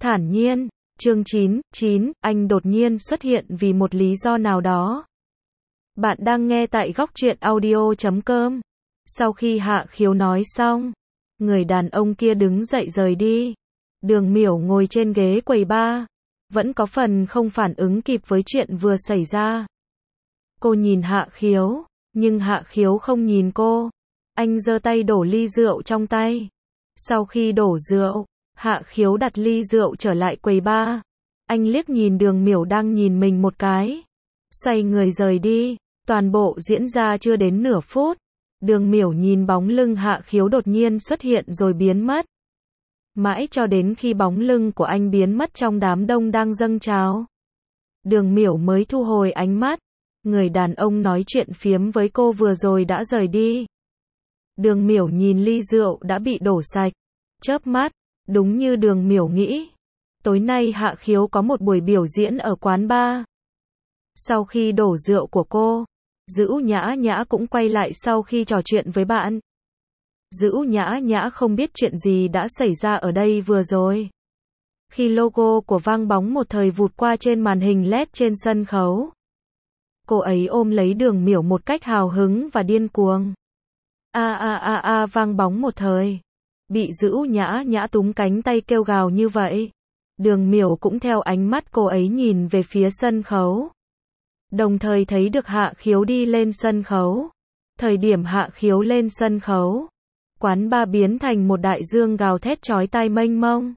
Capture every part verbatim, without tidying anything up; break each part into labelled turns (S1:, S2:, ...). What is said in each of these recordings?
S1: Thản nhiên, chương chín, chín, anh đột nhiên xuất hiện vì một lý do nào đó. Bạn đang nghe tại góc truyện audio chấm com. Sau khi Hạ Khiếu nói xong, người đàn ông kia đứng dậy rời đi. Đường Miểu ngồi trên ghế quầy bar, vẫn có phần không phản ứng kịp với chuyện vừa xảy ra. Cô nhìn Hạ Khiếu, nhưng Hạ Khiếu không nhìn cô. Anh giơ tay đổ ly rượu trong tay. Sau khi đổ rượu, Hạ Khiếu đặt ly rượu trở lại quầy bar. Anh liếc nhìn Đường Miểu đang nhìn mình một cái, xoay người rời đi. Toàn bộ diễn ra chưa đến nửa phút. Đường Miểu nhìn bóng lưng Hạ Khiếu đột nhiên xuất hiện rồi biến mất. Mãi cho đến khi bóng lưng của anh biến mất trong đám đông đang dâng trào, Đường Miểu mới thu hồi ánh mắt. Người đàn ông nói chuyện phiếm với cô vừa rồi đã rời đi. Đường Miểu nhìn ly rượu đã bị đổ sạch, chớp mắt, đúng như Đường Miểu nghĩ. Tối nay Hạ Khiếu có một buổi biểu diễn ở quán bar. Sau khi đổ rượu của cô, Dữ Nhã Nhã cũng quay lại sau khi trò chuyện với bạn. Dữ Nhã Nhã không biết chuyện gì đã xảy ra ở đây vừa rồi. Khi logo của Vang Bóng một thời vụt qua trên màn hình led trên sân khấu, cô ấy ôm lấy Đường Miểu một cách hào hứng và điên cuồng. A a a a Vang Bóng một thời. Bị Dữ Nhã Nhã túm cánh tay kêu gào như vậy, Đường Miểu cũng theo ánh mắt cô ấy nhìn về phía sân khấu. Đồng thời thấy được Hạ Khiếu đi lên sân khấu. Thời điểm Hạ Khiếu lên sân khấu, quán bar biến thành một đại dương gào thét chói tai mênh mông.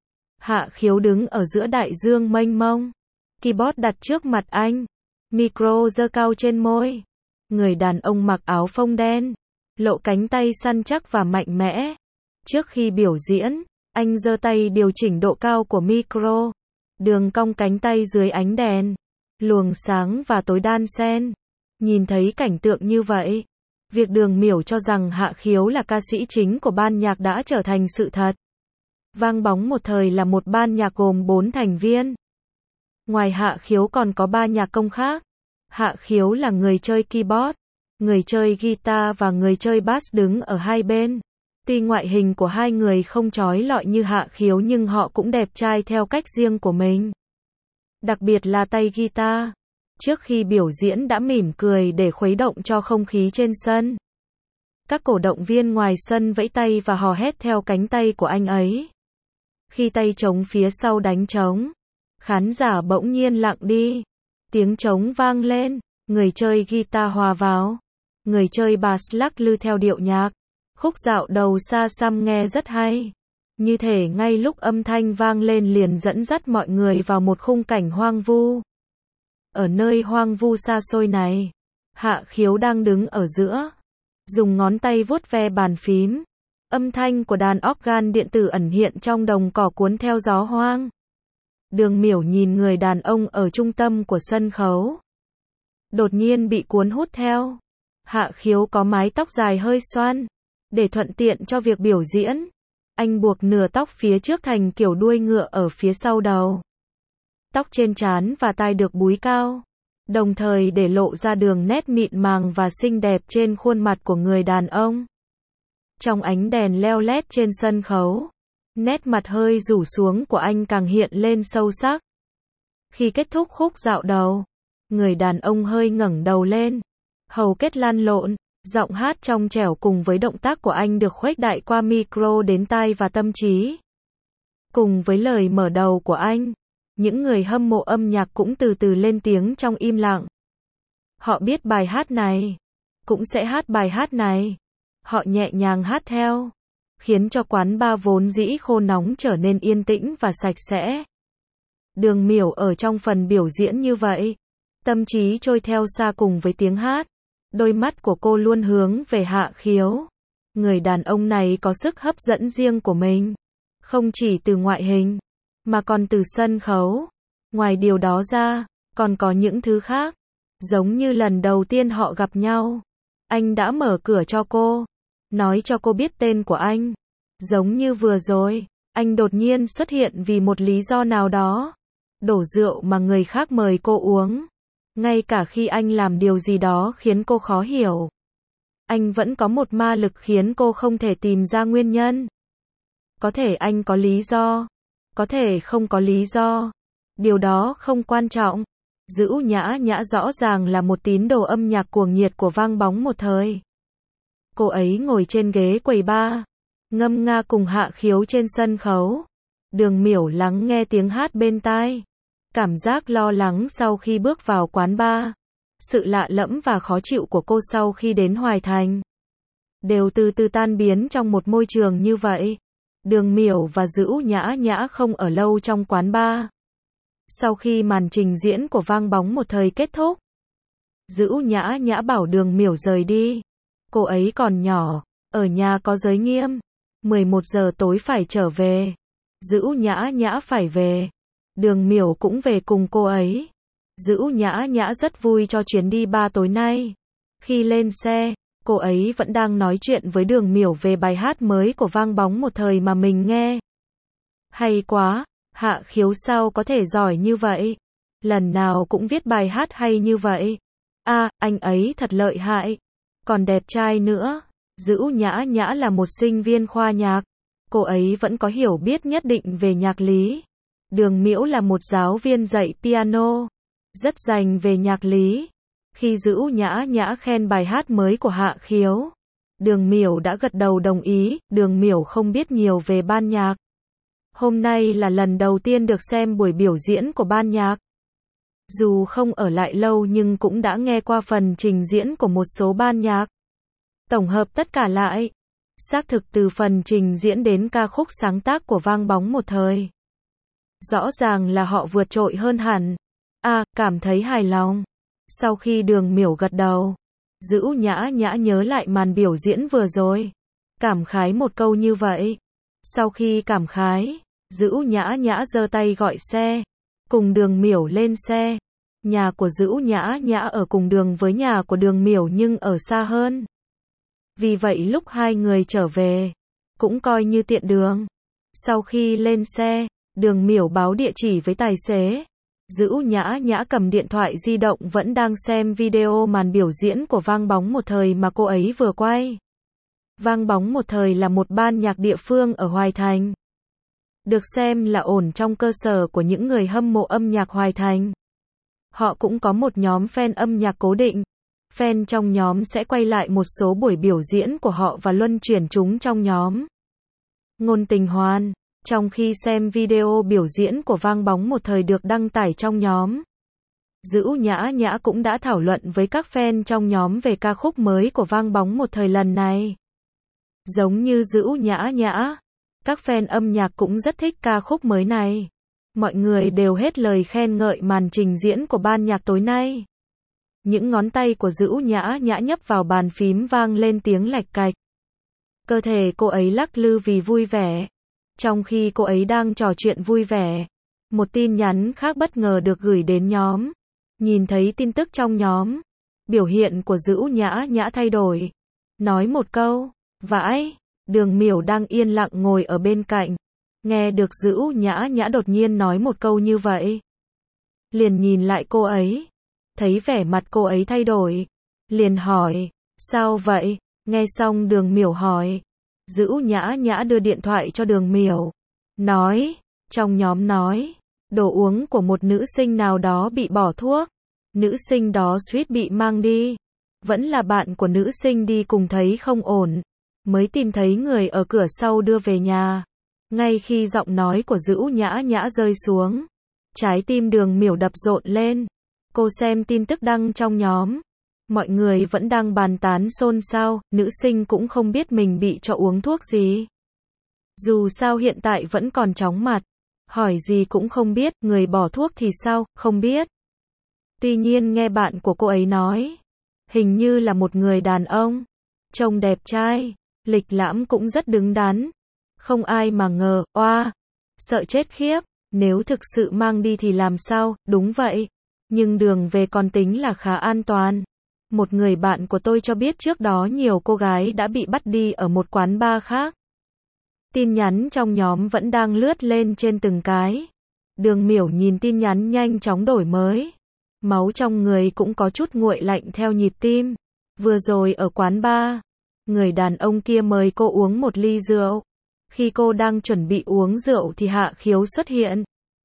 S1: Hạ Khiếu đứng ở giữa đại dương mênh mông. Keyboard đặt trước mặt anh. Micro giơ cao trên môi. Người đàn ông mặc áo phông đen, lộ cánh tay săn chắc và mạnh mẽ. Trước khi biểu diễn, anh giơ tay điều chỉnh độ cao của micro. Đường cong cánh tay dưới ánh đèn, luồng sáng và tối đan xen. Nhìn thấy cảnh tượng như vậy, việc Đường Miểu cho rằng Hạ Khiếu là ca sĩ chính của ban nhạc đã trở thành sự thật. Vang Bóng một thời là một ban nhạc gồm bốn thành viên. Ngoài Hạ Khiếu còn có ba nhạc công khác. Hạ Khiếu là người chơi keyboard, người chơi guitar và người chơi bass đứng ở hai bên. Tuy ngoại hình của hai người không chói lọi như Hạ Khiếu nhưng họ cũng đẹp trai theo cách riêng của mình. Đặc biệt là tay guitar, trước khi biểu diễn đã mỉm cười để khuấy động cho không khí trên sân. Các cổ động viên ngoài sân vẫy tay và hò hét theo cánh tay của anh ấy. Khi tay trống phía sau đánh trống, khán giả bỗng nhiên lặng đi. Tiếng trống vang lên, người chơi guitar hòa vào, người chơi bass lắc lư theo điệu nhạc. Khúc dạo đầu xa xăm nghe rất hay. Như thể ngay lúc âm thanh vang lên liền dẫn dắt mọi người vào một khung cảnh hoang vu. Ở nơi hoang vu xa xôi này, Hạ Khiếu đang đứng ở giữa, dùng ngón tay vuốt ve bàn phím. Âm thanh của đàn organ điện tử ẩn hiện trong đồng cỏ cuốn theo gió hoang. Đường Miểu nhìn người đàn ông ở trung tâm của sân khấu, đột nhiên bị cuốn hút theo. Hạ Khiếu có mái tóc dài hơi xoăn, để thuận tiện cho việc biểu diễn. Anh buộc nửa tóc phía trước thành kiểu đuôi ngựa ở phía sau đầu. Tóc trên trán và tai được búi cao, đồng thời để lộ ra đường nét mịn màng và xinh đẹp trên khuôn mặt của người đàn ông. Trong ánh đèn leo lét trên sân khấu, nét mặt hơi rủ xuống của anh càng hiện lên sâu sắc. Khi kết thúc khúc dạo đầu, người đàn ông hơi ngẩng đầu lên, hầu kết lăn lộn. Giọng hát trong trẻo cùng với động tác của anh được khuếch đại qua micro đến tai và tâm trí. Cùng với lời mở đầu của anh, những người hâm mộ âm nhạc cũng từ từ lên tiếng trong im lặng. Họ biết bài hát này, cũng sẽ hát bài hát này. Họ nhẹ nhàng hát theo, khiến cho quán bar vốn dĩ khô nóng trở nên yên tĩnh và sạch sẽ. Đường Miểu ở trong phần biểu diễn như vậy, tâm trí trôi theo xa cùng với tiếng hát. Đôi mắt của cô luôn hướng về Hạ Khiếu. Người đàn ông này có sức hấp dẫn riêng của mình, không chỉ từ ngoại hình, mà còn từ sân khấu. Ngoài điều đó ra, còn có những thứ khác. Giống như lần đầu tiên họ gặp nhau, anh đã mở cửa cho cô, nói cho cô biết tên của anh. Giống như vừa rồi, anh đột nhiên xuất hiện vì một lý do nào đó, đổ rượu mà người khác mời cô uống. Ngay cả khi anh làm điều gì đó khiến cô khó hiểu, anh vẫn có một ma lực khiến cô không thể tìm ra nguyên nhân. Có thể anh có lý do, có thể không có lý do. Điều đó không quan trọng. Dữ Nhã Nhã rõ ràng là một tín đồ âm nhạc cuồng nhiệt của vang bóng một thời. Cô ấy ngồi trên ghế quầy bar, ngâm nga cùng Hạ Khiếu trên sân khấu. Đường Miểu lắng nghe tiếng hát bên tai. Cảm giác lo lắng sau khi bước vào quán bar. Sự lạ lẫm và khó chịu của cô sau khi đến Hoài Thành. Đều từ từ tan biến trong một môi trường như vậy. Đường Miểu và Dữ Nhã Nhã không ở lâu trong quán bar. Sau khi màn trình diễn của vang bóng một thời kết thúc, Dữ Nhã Nhã bảo Đường Miểu rời đi. Cô ấy còn nhỏ, ở nhà có giới nghiêm. mười một giờ tối phải trở về. Dữ Nhã Nhã phải về. Đường Miểu cũng về cùng cô ấy. Dữ Nhã Nhã rất vui cho chuyến đi ba tối nay. Khi lên xe, cô ấy vẫn đang nói chuyện với Đường Miểu về bài hát mới của vang bóng một thời mà mình nghe. Hay quá, Hạ Khiếu sao có thể giỏi như vậy? Lần nào cũng viết bài hát hay như vậy. À, anh ấy thật lợi hại. Còn đẹp trai nữa. Dữ Nhã Nhã là một sinh viên khoa nhạc. Cô ấy vẫn có hiểu biết nhất định về nhạc lý. Đường Miểu là một giáo viên dạy piano, rất dành về nhạc lý. Khi Dữ Nhã Nhã khen bài hát mới của Hạ Khiếu, Đường Miểu đã gật đầu đồng ý. Đường Miểu không biết nhiều về ban nhạc. Hôm nay là lần đầu tiên được xem buổi biểu diễn của ban nhạc. Dù không ở lại lâu nhưng cũng đã nghe qua phần trình diễn của một số ban nhạc. Tổng hợp tất cả lại, xác thực từ phần trình diễn đến ca khúc sáng tác của vang bóng một thời. Rõ ràng là họ vượt trội hơn hẳn. À, cảm thấy hài lòng. Sau khi Đường Miểu gật đầu, Dữ Nhã Nhã nhớ lại màn biểu diễn vừa rồi. Cảm khái một câu như vậy. Sau khi cảm khái, Dữ Nhã Nhã giơ tay gọi xe, cùng Đường Miểu lên xe. Nhà của Dữ Nhã Nhã ở cùng đường với nhà của Đường Miểu nhưng ở xa hơn. Vì vậy lúc hai người trở về, cũng coi như tiện đường. Sau khi lên xe, Đường Miểu báo địa chỉ với tài xế. Dữ Nhã Nhã cầm điện thoại di động vẫn đang xem video màn biểu diễn của vang bóng một thời mà cô ấy vừa quay. Vang bóng một thời là một ban nhạc địa phương ở Hoài Thành. Được xem là ổn trong cơ sở của những người hâm mộ âm nhạc Hoài Thành. Họ cũng có một nhóm fan âm nhạc cố định. Fan trong nhóm sẽ quay lại một số buổi biểu diễn của họ và luân chuyển chúng trong nhóm. Ngôn Tình Hoan, trong khi xem video biểu diễn của vang bóng một thời được đăng tải trong nhóm, Dữ Nhã Nhã cũng đã thảo luận với các fan trong nhóm về ca khúc mới của vang bóng một thời lần này. Giống như Dữ Nhã Nhã, các fan âm nhạc cũng rất thích ca khúc mới này. Mọi người đều hết lời khen ngợi màn trình diễn của ban nhạc tối nay. Những ngón tay của Dữ Nhã Nhã nhấp vào bàn phím vang lên tiếng lạch cạch. Cơ thể cô ấy lắc lư vì vui vẻ. Trong khi cô ấy đang trò chuyện vui vẻ, một tin nhắn khác bất ngờ được gửi đến nhóm. Nhìn thấy tin tức trong nhóm, biểu hiện của Dữ Nhã Nhã thay đổi. Nói một câu, vãi. Đường Miểu đang yên lặng ngồi ở bên cạnh. Nghe được Dữ Nhã Nhã đột nhiên nói một câu như vậy, liền nhìn lại cô ấy. Thấy vẻ mặt cô ấy thay đổi, liền hỏi, sao vậy? Nghe xong Đường Miểu hỏi, Dữ Nhã Nhã đưa điện thoại cho Đường Miểu, nói, trong nhóm nói, đồ uống của một nữ sinh nào đó bị bỏ thuốc, nữ sinh đó suýt bị mang đi, vẫn là bạn của nữ sinh đi cùng thấy không ổn, mới tìm thấy người ở cửa sau đưa về nhà. Ngay khi giọng nói của Dữ Nhã Nhã rơi xuống, trái tim Đường Miểu đập rộn lên. Cô xem tin tức đăng trong nhóm, mọi người vẫn đang bàn tán xôn xao, nữ sinh cũng không biết mình bị cho uống thuốc gì. Dù sao hiện tại vẫn còn chóng mặt, hỏi gì cũng không biết, người bỏ thuốc thì sao, không biết. Tuy nhiên nghe bạn của cô ấy nói, hình như là một người đàn ông, trông đẹp trai, lịch lãm cũng rất đứng đắn. Không ai mà ngờ, oa, sợ chết khiếp, nếu thực sự mang đi thì làm sao, đúng vậy. Nhưng đường về còn tính là khá an toàn. Một người bạn của tôi cho biết trước đó nhiều cô gái đã bị bắt đi ở một quán bar khác. Tin nhắn trong nhóm vẫn đang lướt lên trên từng cái. Đường Miểu nhìn tin nhắn nhanh chóng đổi mới. Máu trong người cũng có chút nguội lạnh theo nhịp tim. Vừa rồi ở quán bar, người đàn ông kia mời cô uống một ly rượu. Khi cô đang chuẩn bị uống rượu thì Hạ Khiếu xuất hiện.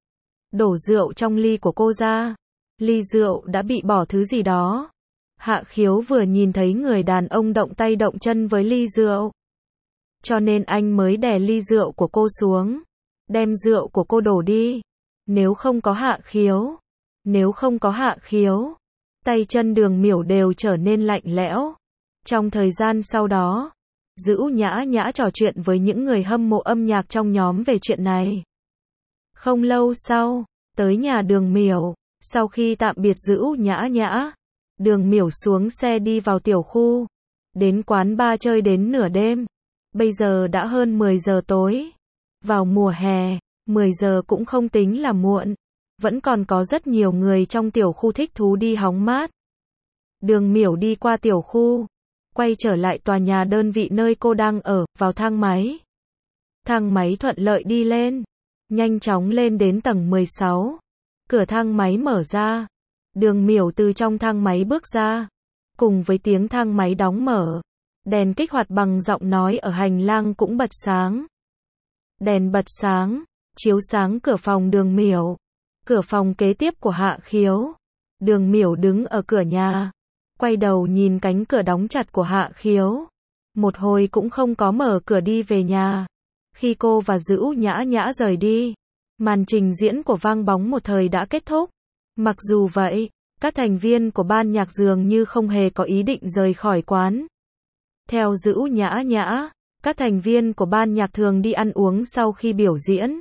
S1: Đổ rượu trong ly của cô ra. Ly rượu đã bị bỏ thứ gì đó. Hạ Khiếu vừa nhìn thấy người đàn ông động tay động chân với ly rượu. Cho nên anh mới đè ly rượu của cô xuống. Đem rượu của cô đổ đi. Nếu không có Hạ Khiếu. Nếu không có Hạ Khiếu. Tay chân Đường Miểu đều trở nên lạnh lẽo. Trong thời gian sau đó, Dữ Nhã Nhã trò chuyện với những người hâm mộ âm nhạc trong nhóm về chuyện này. Không lâu sau, tới nhà Đường Miểu, sau khi tạm biệt Dữ Nhã Nhã, Đường Miểu xuống xe đi vào tiểu khu, đến quán bar chơi đến nửa đêm. Bây giờ đã hơn mười giờ tối. Vào mùa hè, mười giờ cũng không tính là muộn. Vẫn còn có rất nhiều người trong tiểu khu thích thú đi hóng mát. Đường Miểu đi qua tiểu khu, quay trở lại tòa nhà đơn vị nơi cô đang ở, vào thang máy. Thang máy thuận lợi đi lên, nhanh chóng lên đến tầng mười sáu. Cửa thang máy mở ra. Đường Miểu từ trong thang máy bước ra. Cùng với tiếng thang máy đóng mở, đèn kích hoạt bằng giọng nói ở hành lang cũng bật sáng. Đèn bật sáng, chiếu sáng cửa phòng Đường Miểu. Cửa phòng kế tiếp của Hạ Khiếu. Đường Miểu đứng ở cửa nhà, quay đầu nhìn cánh cửa đóng chặt của Hạ Khiếu. Một hồi cũng không có mở cửa đi về nhà. Khi cô và Dữ Nhã Nhã rời đi, màn trình diễn của Vang Bóng một thời đã kết thúc. Mặc dù vậy, các thành viên của ban nhạc dường như không hề có ý định rời khỏi quán. Theo Dữ Nhã Nhã, các thành viên của ban nhạc thường đi ăn uống sau khi biểu diễn.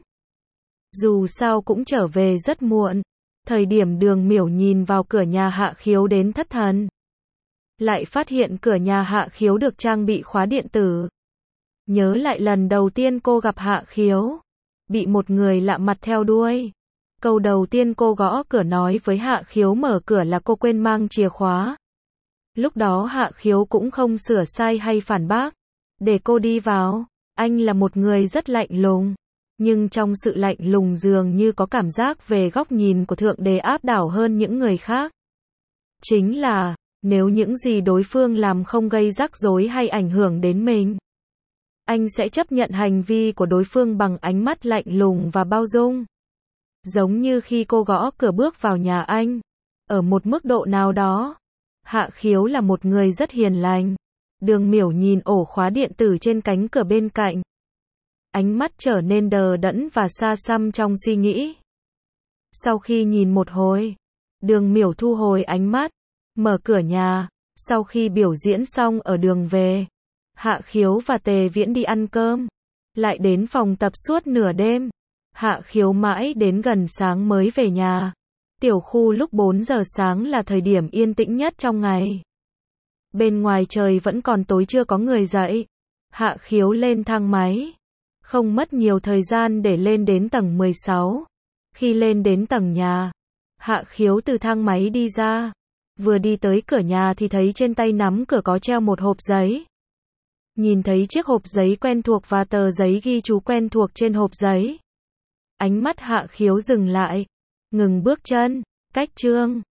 S1: Dù sao cũng trở về rất muộn. Thời điểm Đường Miểu nhìn vào cửa nhà Hạ Khiếu đến thất thần. Lại phát hiện cửa nhà Hạ Khiếu được trang bị khóa điện tử. Nhớ lại lần đầu tiên cô gặp Hạ Khiếu, bị một người lạ mặt theo đuôi. Câu đầu tiên cô gõ cửa nói với Hạ Khiếu mở cửa là cô quên mang chìa khóa. Lúc đó Hạ Khiếu cũng không sửa sai hay phản bác. Để cô đi vào. Anh là một người rất lạnh lùng. Nhưng trong sự lạnh lùng dường như có cảm giác về góc nhìn của Thượng Đế áp đảo hơn những người khác. Chính là, nếu những gì đối phương làm không gây rắc rối hay ảnh hưởng đến mình, anh sẽ chấp nhận hành vi của đối phương bằng ánh mắt lạnh lùng và bao dung. Giống như khi cô gõ cửa bước vào nhà anh. Ở một mức độ nào đó, Hạ Khiếu là một người rất hiền lành. Đường Miểu nhìn ổ khóa điện tử trên cánh cửa bên cạnh. Ánh mắt trở nên đờ đẫn và xa xăm trong suy nghĩ. Sau khi nhìn một hồi, Đường Miểu thu hồi ánh mắt, mở cửa nhà. Sau khi biểu diễn xong ở đường về, Hạ Khiếu và Tề Viễn đi ăn cơm, lại đến phòng tập suốt nửa đêm. Hạ Khiếu mãi đến gần sáng mới về nhà. Tiểu khu lúc bốn giờ sáng là thời điểm yên tĩnh nhất trong ngày. Bên ngoài trời vẫn còn tối, chưa có người dậy. Hạ Khiếu lên thang máy. Không mất nhiều thời gian để lên đến tầng mười sáu. Khi lên đến tầng nhà, Hạ Khiếu từ thang máy đi ra. Vừa đi tới cửa nhà thì thấy trên tay nắm cửa có treo một hộp giấy. Nhìn thấy chiếc hộp giấy quen thuộc và tờ giấy ghi chú quen thuộc trên hộp giấy. Ánh mắt Hạ Khiếu dừng lại. Ngừng bước chân. Cách chương